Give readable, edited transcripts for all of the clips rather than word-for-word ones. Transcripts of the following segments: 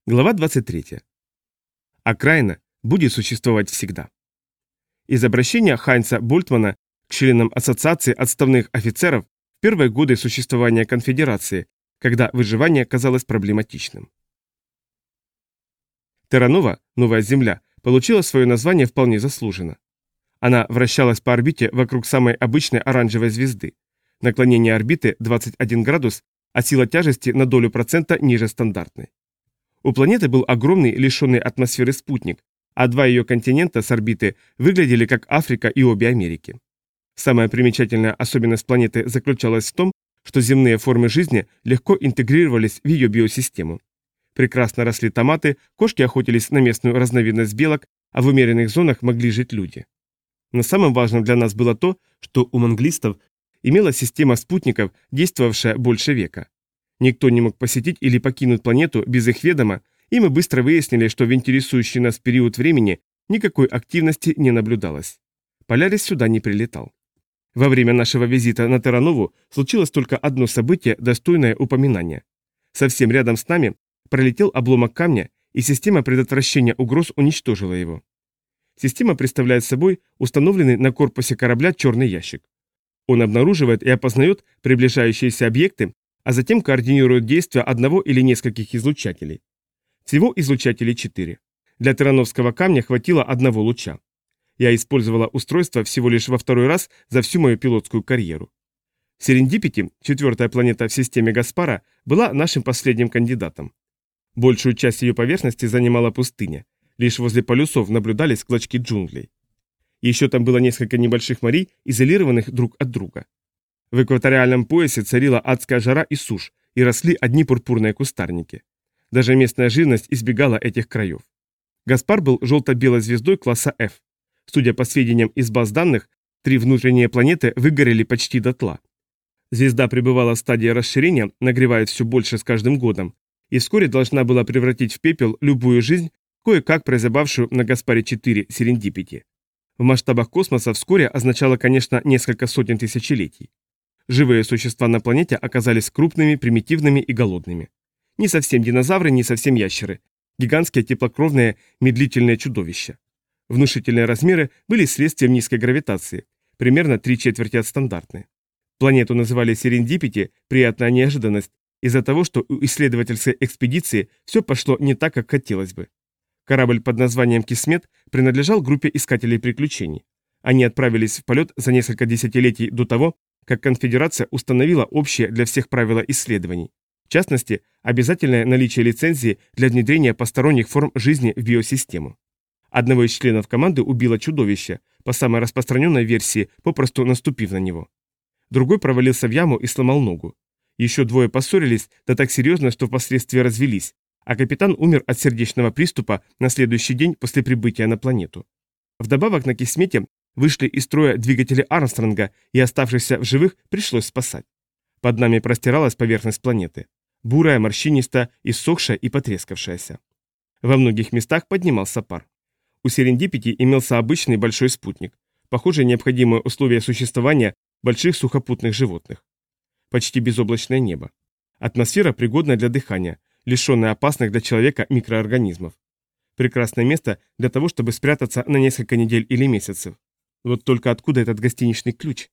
Глава 23. Окраина будет существовать всегда. Из обращения Хайнца Больтмана к членам Ассоциации отставных офицеров в первые годы существования конфедерации, когда выживание казалось проблематичным. Терранова, новая Земля, получила свое название вполне заслуженно. Она вращалась по орбите вокруг самой обычной оранжевой звезды. Наклонение орбиты 21 градус, а сила тяжести на долю процента ниже стандартной. У планеты был огромный, лишенный атмосферы спутник, а два ее континента с орбиты выглядели как Африка и обе Америки. Самая примечательная особенность планеты заключалась в том, что земные формы жизни легко интегрировались в ее биосистему. Прекрасно росли томаты, кошки охотились на местную разновидность белок, а в умеренных зонах могли жить люди. Но самым важным для нас было то, что у манглистов имелась система спутников, действовавшая больше века. Никто не мог посетить или покинуть планету без их ведома, и мы быстро выяснили, что в интересующий нас период времени никакой активности не наблюдалось. Полярис сюда не прилетал. Во время нашего визита на Терранову случилось только одно событие, достойное упоминания. Совсем рядом с нами пролетел обломок камня, и система предотвращения угроз уничтожила его. Система представляет собой установленный на корпусе корабля черный ящик. Он обнаруживает и опознает приближающиеся объекты, а затем координирует действия одного или нескольких излучателей. Всего излучателей 4. Для террановского камня хватило одного луча. Я использовала устройство всего лишь во второй раз за всю мою пилотскую карьеру. Серендипити, четвертая планета в системе Гаспара, была нашим последним кандидатом. Большую часть ее поверхности занимала пустыня. Лишь возле полюсов наблюдались клочки джунглей. Еще там было несколько небольших морей, изолированных друг от друга. В экваториальном поясе царила адская жара и сушь, и росли одни пурпурные кустарники. Даже местная живность избегала этих краев. Гаспар был желто-белой звездой класса F. Судя по сведениям из баз данных, 3 внутренние планеты выгорели почти дотла. Звезда пребывала в стадии расширения, нагреваясь все больше с каждым годом, и вскоре должна была превратить в пепел любую жизнь, кое-как прозябавшую на Гаспаре-4 Серендипити. В масштабах космоса вскоре означало, конечно, несколько сотен тысячелетий. Живые существа на планете оказались крупными, примитивными и голодными. Не совсем динозавры, не совсем ящеры. Гигантские теплокровные медлительные чудовища. Внушительные размеры были следствием низкой гравитации, примерно 3/4 от стандартной. Планету называли Серендипити, приятная неожиданность, из-за того, что у исследовательской экспедиции все пошло не так, как хотелось бы. Корабль под названием Кисмет принадлежал группе искателей приключений. Они отправились в полет за несколько десятилетий до того, как конфедерация установила общие для всех правила исследований. В частности, обязательное наличие лицензии для внедрения посторонних форм жизни в биосистему. Одного из членов команды убило чудовище, по самой распространенной версии, попросту наступив на него. Другой провалился в яму и сломал ногу. Еще двое поссорились, да так серьезно, что впоследствии развелись, а капитан умер от сердечного приступа на следующий день после прибытия на планету. Вдобавок на Кисмете вышли из строя двигатели Армстронга, и оставшихся в живых пришлось спасать. Под нами простиралась поверхность планеты. Бурая, морщинистая, иссохшая и потрескавшаяся. Во многих местах поднимался пар. У Серендипити имелся обычный большой спутник, похоже, необходимое условие существования больших сухопутных животных. Почти безоблачное небо. Атмосфера пригодная для дыхания, лишенная опасных для человека микроорганизмов. Прекрасное место для того, чтобы спрятаться на несколько недель или месяцев. Вот только откуда этот гостиничный ключ?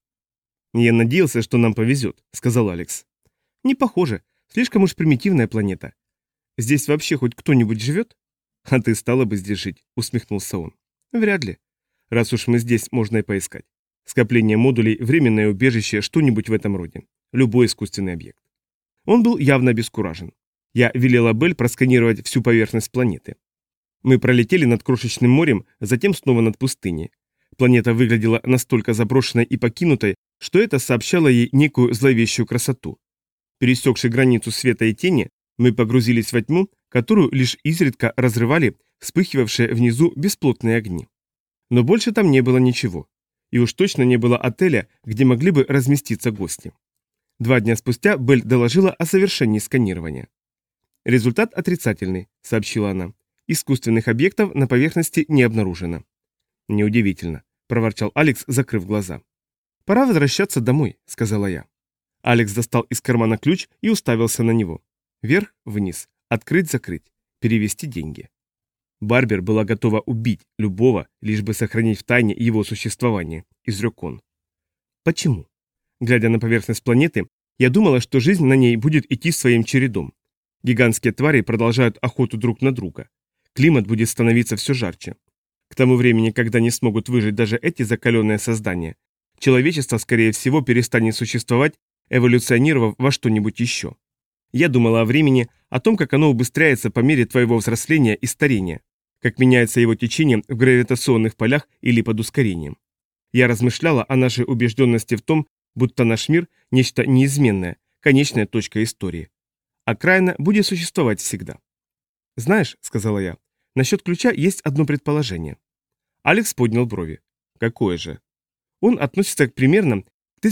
«Я надеялся, что нам повезет», — сказал Алекс. «Не похоже. Слишком уж примитивная планета. Здесь вообще хоть кто-нибудь живет?» «А ты стала бы здесь жить», — усмехнулся он. «Вряд ли. Раз уж мы здесь, можно и поискать. Скопление модулей, временное убежище, что-нибудь в этом роде. Любой искусственный объект». Он был явно обескуражен. Я велела Белль просканировать всю поверхность планеты. Мы пролетели над крошечным морем, затем снова над пустыней. Планета выглядела настолько заброшенной и покинутой, что это сообщало ей некую зловещую красоту. Пересекши границу света и тени, мы погрузились во тьму, которую лишь изредка разрывали вспыхивавшие внизу бесплотные огни. Но больше там не было ничего. И уж точно не было отеля, где могли бы разместиться гости. 2 дня спустя Белль доложила о совершении сканирования. «Результат отрицательный», — сообщила она. «Искусственных объектов на поверхности не обнаружено». «Неудивительно», — проворчал Алекс, закрыв глаза. «Пора возвращаться домой», — сказала я. Алекс достал из кармана ключ и уставился на него. Вверх, вниз, открыть-закрыть. перевести деньги. Барбер была готова убить любого, лишь бы сохранить в тайне его существование, изрек он. Почему? Глядя на поверхность планеты, я думала, что жизнь на ней будет идти своим чередом. Гигантские твари продолжают охоту друг на друга. Климат будет становиться все жарче. К тому времени, когда не смогут выжить даже эти закаленные создания, человечество, скорее всего, перестанет существовать, эволюционировав во что-нибудь еще. Я думала о времени, о том, как оно убыстряется по мере твоего взросления и старения, как меняется его течение в гравитационных полях или под ускорением. Я размышляла о нашей убежденности в том, будто наш мир – нечто неизменное, конечная точка истории. Окраина будет существовать всегда. «Знаешь», – сказала я, – «насчет ключа есть одно предположение». Алекс поднял брови. «Какое же?» Он относится примерно к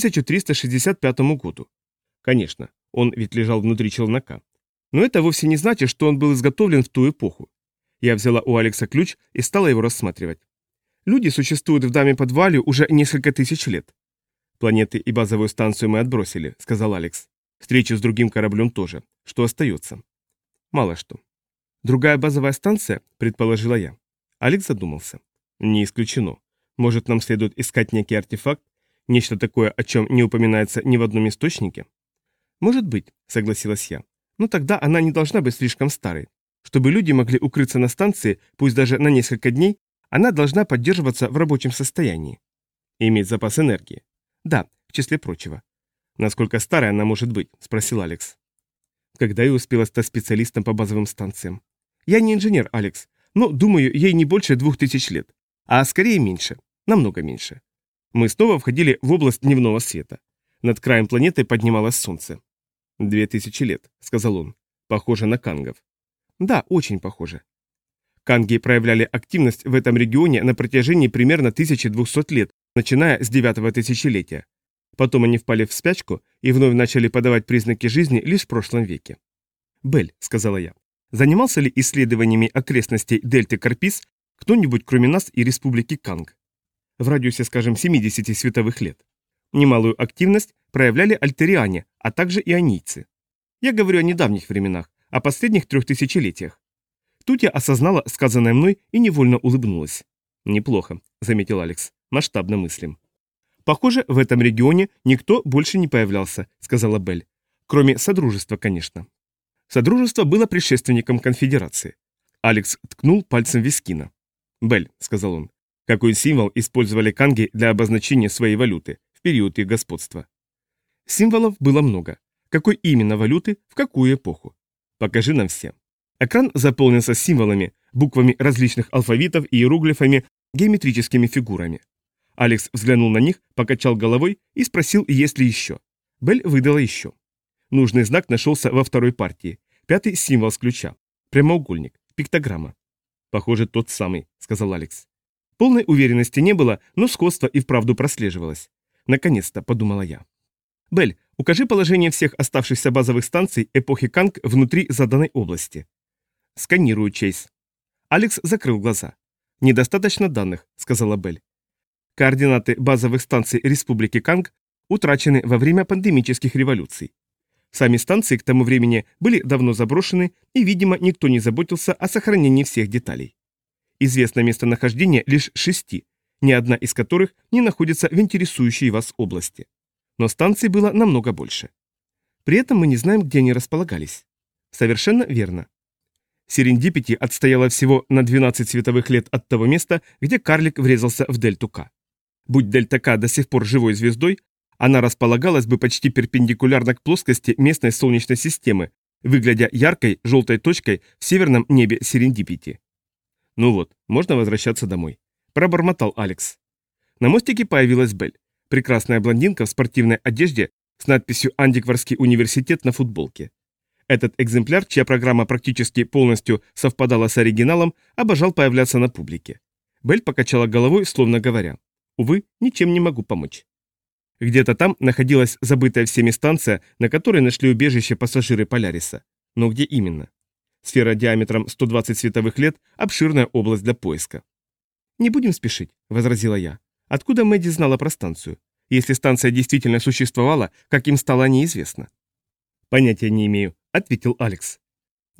1365 году. Конечно, он ведь лежал внутри челнока. Но это вовсе не значит, что он был изготовлен в ту эпоху. Я взяла у Алекса ключ и стала его рассматривать. Люди существуют в Даме-подвале уже несколько тысяч лет. Планеты и базовую станцию мы отбросили, сказал Алекс. Встречу с другим кораблем тоже. Что остается? Мало что. Другая базовая станция, предположила я. Алекс задумался. Не исключено. Может, нам следует искать некий артефакт? Нечто такое, о чем не упоминается ни в одном источнике? Может быть, согласилась я. Но тогда она не должна быть слишком старой. Чтобы люди могли укрыться на станции, пусть даже на несколько дней, она должна поддерживаться в рабочем состоянии. Иметь запас энергии. Да, в числе прочего. Насколько старой она может быть? Спросил Алекс. Когда я успела стать специалистом по базовым станциям? Я не инженер, Алекс, но, думаю, ей не больше 2000 лет. А скорее меньше. Намного меньше. Мы снова входили в область дневного света. Над краем планеты поднималось солнце. 2000 лет, сказал он. Похоже на кангов. Да, очень похоже. Канги проявляли активность в этом регионе на протяжении примерно 1200 лет, начиная с 9-го тысячелетия. Потом они впали в спячку и вновь начали подавать признаки жизни лишь в прошлом веке. «Белль», — сказала я, — «занимался ли исследованиями окрестностей дельты Карпис кто-нибудь кроме нас и республики Канг? В радиусе, скажем, 70 световых лет. Немалую активность проявляли альтериане, а также ионийцы. Я говорю о недавних временах, о последних 3000-летиях. Тут я осознала сказанное мной и невольно улыбнулась. «Неплохо», — заметил Алекс, — «масштабно мыслим». «Похоже, в этом регионе никто больше не появлялся», — сказала Белль. «Кроме Содружества, конечно». Содружество было предшественником Конфедерации. Алекс ткнул пальцем в Вискина. «Белль», — сказал он, — «какой символ использовали канги для обозначения своей валюты в период их господства?» Символов было много. Какой именно валюты, в какую эпоху? Покажи нам все. Экран заполнился символами, буквами различных алфавитов и иероглифами, геометрическими фигурами. Алекс взглянул на них, покачал головой и спросил, есть ли еще. Белль выдала еще. Нужный знак нашелся во второй партии. 5-й символ с ключа. Прямоугольник. Пиктограмма. «Похоже, тот самый», — сказал Алекс. Полной уверенности не было, но сходство и вправду прослеживалось. Наконец-то, подумала я. «Белль, укажи положение всех оставшихся базовых станций эпохи Канг внутри заданной области». «Сканирую, Чейз». Алекс закрыл глаза. «Недостаточно данных», — сказала Белль. «Координаты базовых станций Республики Канг утрачены во время пандемических революций. Сами станции к тому времени были давно заброшены, и, видимо, никто не заботился о сохранении всех деталей. Известно местонахождение лишь 6, ни одна из которых не находится в интересующей вас области. Но станций было намного больше. При этом мы не знаем, где они располагались». «Совершенно верно». Серендипити отстояла всего на 12 световых лет от того места, где карлик врезался в дельту К. Будь дельта К до сих пор живой звездой, она располагалась бы почти перпендикулярно к плоскости местной Солнечной системы, выглядя яркой желтой точкой в северном небе Серендипити. «Ну вот, можно возвращаться домой», – пробормотал Алекс. На мостике появилась Белль, прекрасная блондинка в спортивной одежде с надписью «Андикварский университет» на футболке. Этот экземпляр, чья программа практически полностью совпадала с оригиналом, обожал появляться на публике. Белль покачала головой, словно говоря: «Увы, ничем не могу помочь». Где-то там находилась забытая всеми станция, на которой нашли убежище пассажиры Поляриса. Но где именно? Сфера диаметром 120 световых лет – обширная область для поиска. «Не будем спешить», – возразила я. «Откуда Мэдди знала про станцию? Если станция действительно существовала, как им стало неизвестно?» «Понятия не имею», — ответил Алекс.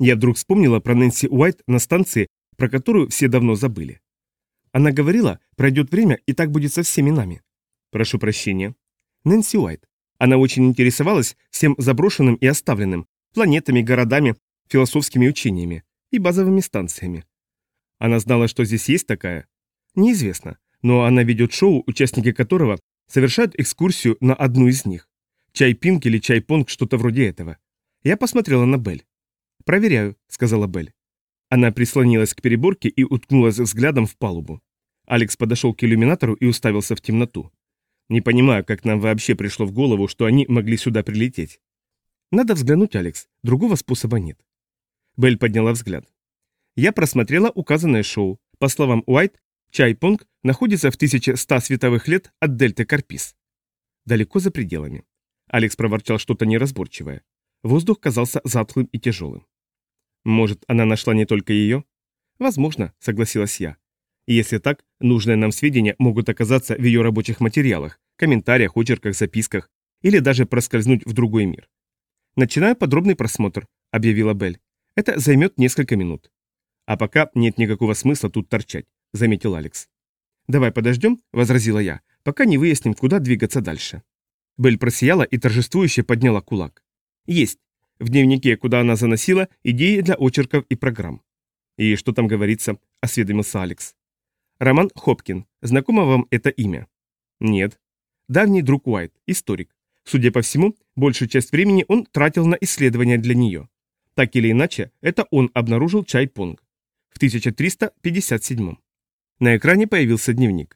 Я вдруг вспомнила про Нэнси Уайт на станции, про которую все давно забыли. Она говорила, пройдет время, и так будет со всеми нами. Прошу прощения. Нэнси Уайт. Она очень интересовалась всем заброшенным и оставленным, планетами, городами, философскими учениями и базовыми станциями. Она знала, что здесь есть такая? Неизвестно, но она ведет шоу, участники которого совершают экскурсию на одну из них. Чай-пинг или чай-понг, что-то вроде этого. Я посмотрела на Белль. «Проверяю», — сказала Белль. Она прислонилась к переборке и уткнулась взглядом в палубу. Алекс подошел к иллюминатору и уставился в темноту. «Не понимаю, как нам вообще пришло в голову, что они могли сюда прилететь». «Надо взглянуть, Алекс. Другого способа нет». Белль подняла взгляд. «Я просмотрела указанное шоу. По словам Уайт, Чай-Понг находится в 1100 световых лет от дельты Карпис. Далеко за пределами». Алекс проворчал что-то неразборчивое. Воздух казался затхлым и тяжелым. «Может, она нашла не только ее?» «Возможно», — согласилась я. «И если так, нужные нам сведения могут оказаться в ее рабочих материалах, комментариях, очерках, записках или даже проскользнуть в другой мир». «Начинаю подробный просмотр», — объявила Белль. «Это займет несколько минут». «А пока нет никакого смысла тут торчать», — заметил Алекс. «Давай подождем», — возразила я, — «пока не выясним, куда двигаться дальше». Белль просияла и торжествующе подняла кулак. «Есть. В дневнике, куда она заносила, идеи для очерков и программ». «И что там говорится?» – осведомился Алекс. «Роман Хопкин. Знакомо вам это имя?» «Нет». «Давний друг Уайт, историк. Судя по всему, большую часть времени он тратил на исследования для нее. Так или иначе, это он обнаружил чай-понг. В 1357. На экране появился дневник.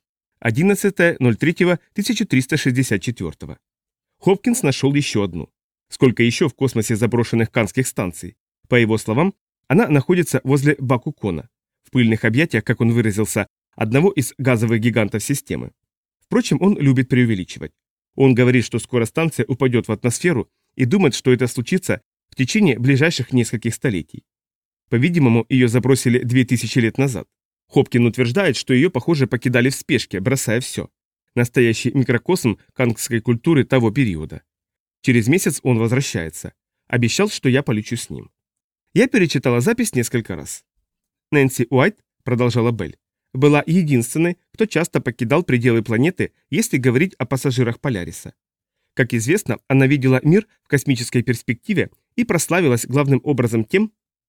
11.03.1364. Хопкинс нашел еще одну. Сколько еще в космосе заброшенных канских станций? По его словам, она находится возле Бакукона, в пыльных объятиях, как он выразился, одного из газовых гигантов системы. Впрочем, он любит преувеличивать. Он говорит, что скоро станция упадет в атмосферу и думает, что это случится в течение ближайших нескольких столетий. По-видимому, ее забросили 2000 лет назад. Хопкин утверждает, что ее, похоже, покидали в спешке, бросая все. Настоящий микрокосм кангской культуры того периода. Через месяц он возвращается. Обещал, что я полечу с ним. Я перечитала запись несколько раз. Нэнси Уайт, продолжала Белль, была единственной, кто часто покидал пределы планеты, если говорить о пассажирах Поляриса. Как известно, она видела мир в космической перспективе и прославилась главным образом тем...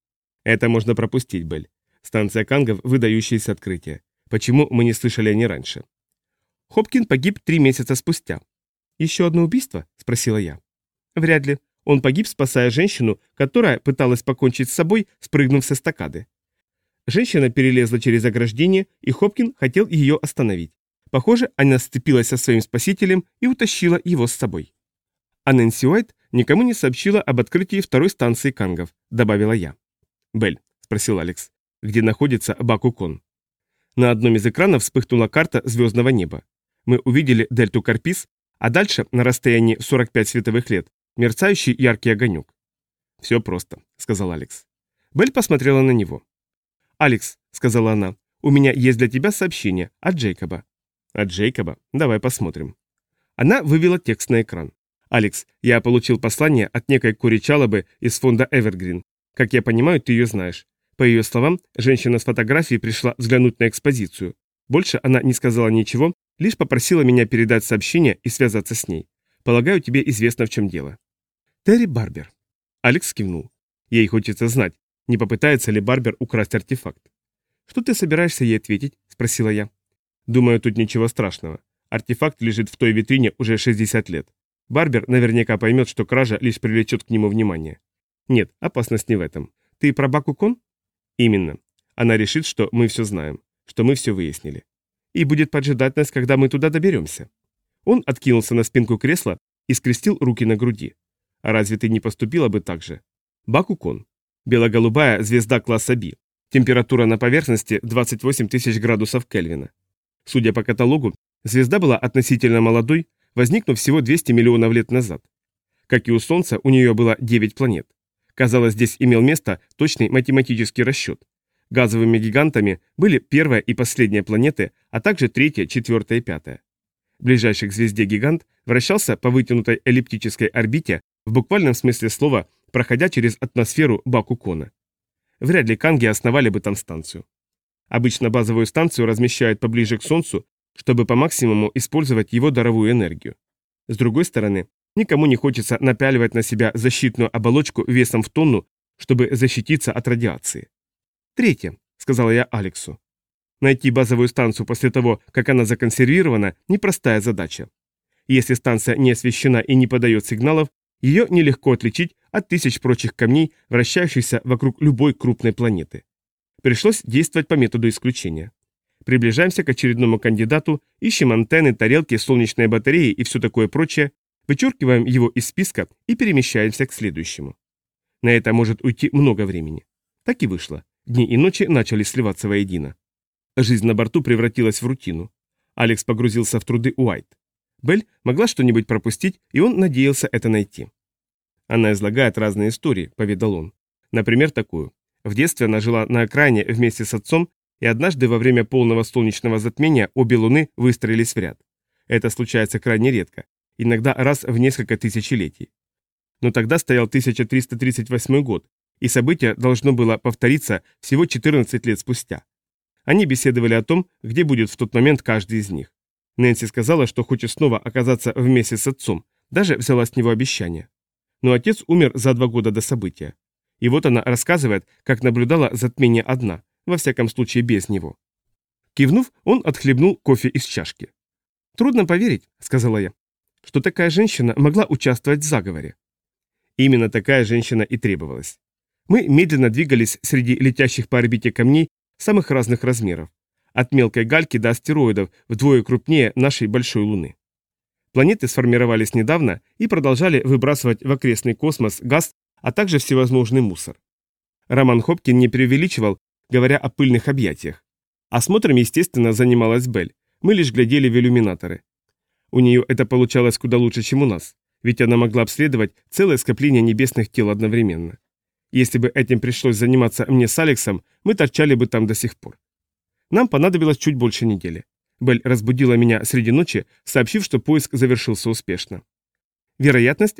Это можно пропустить, Белль. Станция Кангов – выдающееся открытие. Почему мы не слышали о ней раньше? Хопкин погиб 3 месяца спустя. «Еще одно убийство?» – спросила я. Вряд ли. Он погиб, спасая женщину, которая пыталась покончить с собой, спрыгнув с эстакады. Женщина перелезла через ограждение, и Хопкин хотел ее остановить. Похоже, она сцепилась со своим спасителем и утащила его с собой. А Нэнси Уайт никому не сообщила об открытии второй станции Кангов, добавила я. «Белль», — спросил Алекс, — «где находится Бакукон?» На одном из экранов вспыхнула карта звездного неба. Мы увидели дельту Карпис, а дальше, на расстоянии 45 световых лет, мерцающий яркий огонек. «Все просто», — сказал Алекс. Белль посмотрела на него. «Алекс», — сказала она, — «у меня есть для тебя сообщение от Джейкоба». «От Джейкоба? Давай посмотрим». Она вывела текст на экран. «Алекс, я получил послание от некой Кори Чалобы из фонда Эвергрин. Как я понимаю, ты ее знаешь. По ее словам, женщина с фотографией пришла взглянуть на экспозицию. Больше она не сказала ничего, лишь попросила меня передать сообщение и связаться с ней. Полагаю, тебе известно, в чем дело». «Терри Барбер». Алекс кивнул. Ей хочется знать, не попытается ли Барбер украсть артефакт. «Что ты собираешься ей ответить?» – спросила я. «Думаю, тут ничего страшного. Артефакт лежит в той витрине уже 60 лет. Барбер наверняка поймет, что кража лишь привлечет к нему внимание. Нет, опасность не в этом. Ты про Бакукон?» «Именно. Она решит, что мы все знаем, что мы все выяснили. И будет поджидать нас, когда мы туда доберемся». Он откинулся на спинку кресла и скрестил руки на груди. «А разве ты не поступила бы так же?» Бакукон. Бело-голубая звезда класса B. Температура на поверхности 28 тысяч градусов Кельвина. Судя по каталогу, звезда была относительно молодой, возникнув всего 200 миллионов лет назад. Как и у Солнца, у нее было 9 планет. Казалось, здесь имел место точный математический расчет. Газовыми гигантами были первая и последняя планеты, а также третья, четвертая и пятая. Ближайший к звезде гигант вращался по вытянутой эллиптической орбите, в буквальном смысле слова, проходя через атмосферу Бакукона. вряд ли канги основали бы там станцию. Обычно базовую станцию размещают поближе к Солнцу, чтобы по максимуму использовать его даровую энергию. С другой стороны, никому не хочется напяливать на себя защитную оболочку весом в тонну, чтобы защититься от радиации. Третье, сказала я Алексу. Найти базовую станцию после того, как она законсервирована, непростая задача. Если станция не освещена и не подает сигналов, ее нелегко отличить от тысяч прочих камней, вращающихся вокруг любой крупной планеты. Пришлось действовать по методу исключения. Приближаемся к очередному кандидату, ищем антенны, тарелки, солнечные батареи и все такое прочее, вычеркиваем его из списка и перемещаемся к следующему. На это может уйти много времени. Так и вышло. Дни и ночи начали сливаться воедино. Жизнь на борту превратилась в рутину. Алекс погрузился в труды Уайт. Белль могла что-нибудь пропустить, и он надеялся это найти. Она излагает разные истории, поведал он. Например, такую. В детстве она жила на окраине вместе с отцом, и однажды во время полного солнечного затмения обе луны выстроились в ряд. Это случается крайне редко, иногда раз в несколько тысячелетий. Но тогда стоял 1338 год, и событие должно было повториться всего 14 лет спустя. Они беседовали о том, где будет в тот момент каждый из них. Нэнси сказала, что хочет снова оказаться вместе с отцом, даже взяла с него обещание. Но отец умер за 2 года до события. И вот она рассказывает, как наблюдала затмение одна, во всяком случае без него. Кивнув, он отхлебнул кофе из чашки. «Трудно поверить», — сказала я, — «что такая женщина могла участвовать в заговоре». Именно такая женщина и требовалась. Мы медленно двигались среди летящих по орбите камней самых разных размеров, от мелкой гальки до астероидов вдвое крупнее нашей большой Луны. Планеты сформировались недавно и продолжали выбрасывать в окрестный космос газ, а также всевозможный мусор. Роман Хопкин не преувеличивал, говоря о пыльных объятиях. Осмотром, естественно, занималась Белль. Мы лишь глядели в иллюминаторы. У нее это получалось куда лучше, чем у нас, ведь она могла обследовать целое скопление небесных тел одновременно. Если бы этим пришлось заниматься мне с Алексом, мы торчали бы там до сих пор. Нам понадобилось чуть больше недели. Белль разбудила меня среди ночи, сообщив, что поиск завершился успешно. «Вероятность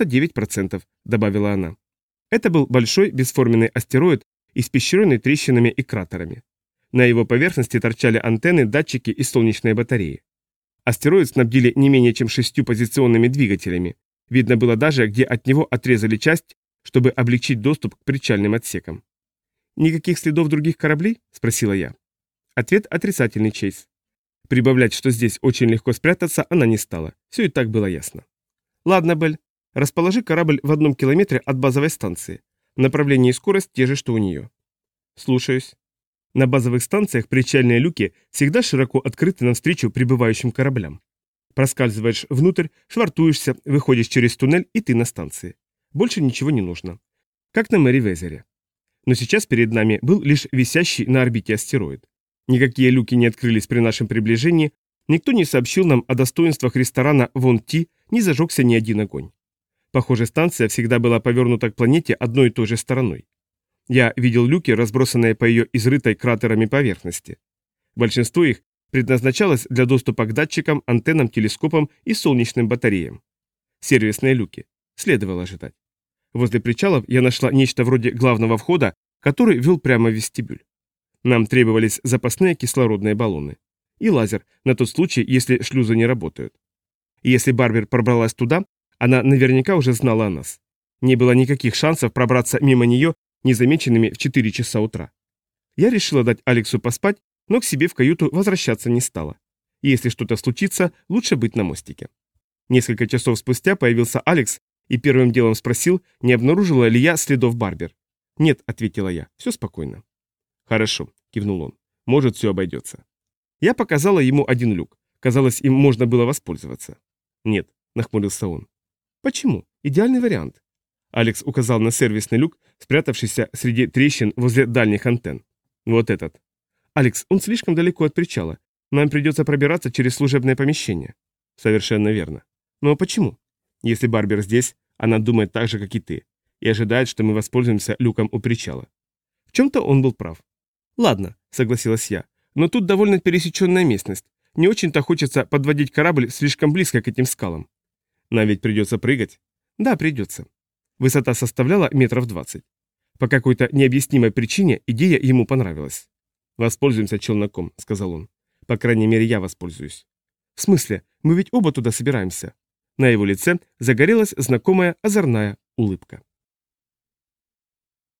99%, добавила она. Это был большой бесформенный астероид, испещренный трещинами и кратерами. На его поверхности торчали антенны, датчики и солнечные батареи. Астероид снабдили не менее чем 6 позиционными двигателями. Видно было даже, где от него отрезали часть, чтобы облегчить доступ к причальным отсекам. «Никаких следов других кораблей?» – спросила я. Ответ отрицательный, Чейз. Прибавлять, что здесь очень легко спрятаться, она не стала. Все и так было ясно. «Ладно, Белль, расположи корабль в 1 километре от базовой станции. Направление и скорость те же, что у нее». «Слушаюсь». На базовых станциях причальные люки всегда широко открыты навстречу прибывающим кораблям. Проскальзываешь внутрь, швартуешься, выходишь через туннель, и ты на станции. Больше ничего не нужно. Как на Мэривезере. Но сейчас перед нами был лишь висящий на орбите астероид. Никакие люки не открылись при нашем приближении, никто не сообщил нам о достоинствах ресторана Вон Ти, не зажегся ни один огонь. Похоже, станция всегда была повернута к планете одной и той же стороной. Я видел люки, разбросанные по ее изрытой кратерами поверхности. Большинство их предназначалось для доступа к датчикам, антеннам, телескопам и солнечным батареям. Сервисные люки. Следовало ожидать. Возле причалов я нашла нечто вроде главного входа, который вел прямо в вестибюль. Нам требовались запасные кислородные баллоны. И лазер, на тот случай, если шлюзы не работают. И если Барбер пробралась туда, она наверняка уже знала о нас. Не было никаких шансов пробраться мимо нее незамеченными в 4 часа утра. Я решила дать Алексу поспать, но к себе в каюту возвращаться не стала. И если что-то случится, лучше быть на мостике. Несколько часов спустя появился Алекс и первым делом спросил, не обнаружила ли я следов Барбер. «Нет», — ответила я, — «все спокойно». «Хорошо», — кивнул он, — «может, все обойдется». Я показала ему один люк. Казалось, им можно было воспользоваться. «Нет», — нахмурился он. «Почему? Идеальный вариант». Алекс указал на сервисный люк, спрятавшийся среди трещин возле дальних антенн. «Вот этот». «Алекс, он слишком далеко от причала. Нам придется пробираться через служебное помещение». «Совершенно верно. Но почему? Если Барбер здесь, она думает так же, как и ты, и ожидает, что мы воспользуемся люком у причала». В чем-то он был прав. «Ладно», — согласилась я, — «но тут довольно пересеченная местность. Не очень-то хочется подводить корабль слишком близко к этим скалам». «Нам ведь придется прыгать?» «Да, придется». Высота составляла метров 20. По какой-то необъяснимой причине идея ему понравилась. «Воспользуемся челноком», — сказал он. «По крайней мере, я воспользуюсь». «В смысле? Мы ведь оба туда собираемся». На его лице загорелась знакомая озорная улыбка.